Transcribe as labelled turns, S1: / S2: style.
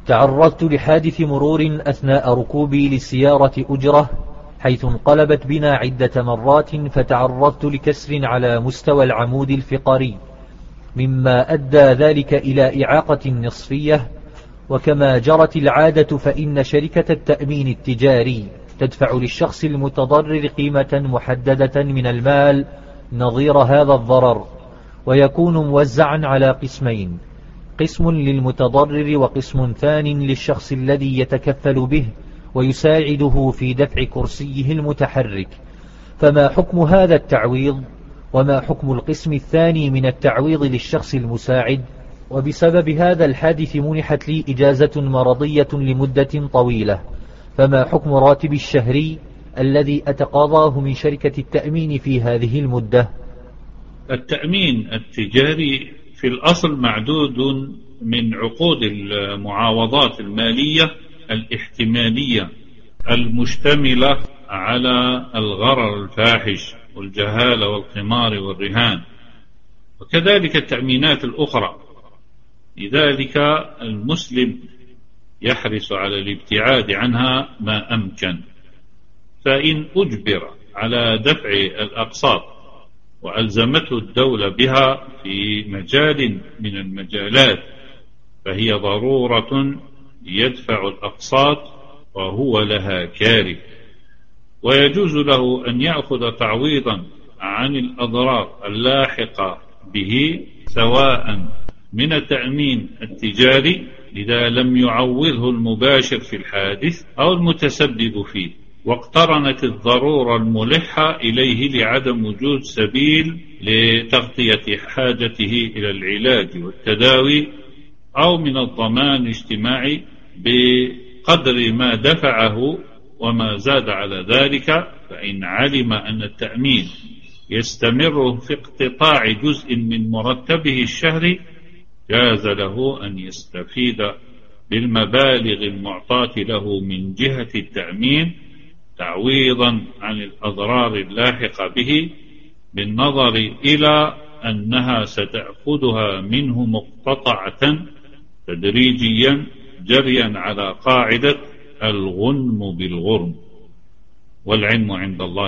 S1: تعرضت لحادث مرور أثناء ركوبي للسيارة أجرة، حيث انقلبت بنا عدة مرات، فتعرضت لكسر على مستوى العمود الفقري، مما أدى ذلك إلى إعاقة نصفية. وكما جرت العادة، فإن شركة التأمين التجاري تدفع للشخص المتضرر قيمة محددة من المال نظير هذا الضرر، ويكون موزعا على قسمين: قسم للمتضرر وقسم ثان للشخص الذي يتكفل به ويساعده في دفع كرسيه المتحرك. فما حكم هذا التعويض؟ وما حكم القسم الثاني من التعويض للشخص المساعد؟ وبسبب هذا الحادث منحت لي إجازة مرضية لمدة طويلة، فما حكم راتبي الشهري الذي أتقاضاه من شركة التأمين في هذه المدة؟
S2: التأمين التجاري في الأصل معدود من عقود المعاوضات المالية الاحتمالية المشتملة على الغرر الفاحش والجهالة والقمار والرهان، وكذلك التأمينات الأخرى. لذلك المسلم يحرص على الابتعاد عنها ما أمكن، فإن أجبر على دفع الأقساط وألزمته الدولة بها في مجال من المجالات فهي ضرورة يدفع الأقساط وهو لها كاره، ويجوز له أن يأخذ تعويضا عن الأضرار اللاحقة به، سواء من التأمين التجاري إذا لم يعوضه المباشر في الحادث أو المتسبب فيه، واقترنت الضرورة الملحة إليه لعدم وجود سبيل لتغطية حاجته إلى العلاج والتداوي، أو من الضمان الاجتماعي بقدر ما دفعه وما زاد على ذلك. فإن علم أن التأمين يستمر في اقتطاع جزء من مرتبه الشهري، جاز له أن يستفيد بالمبالغ المعطاة له من جهة التأمين تعويضا عن الأضرار اللاحقة به، بالنظر إلى أنها ستأخذها منه مقتطعة تدريجيا، جريا على قاعدة الغنم بالغرم، والعلم عند الله.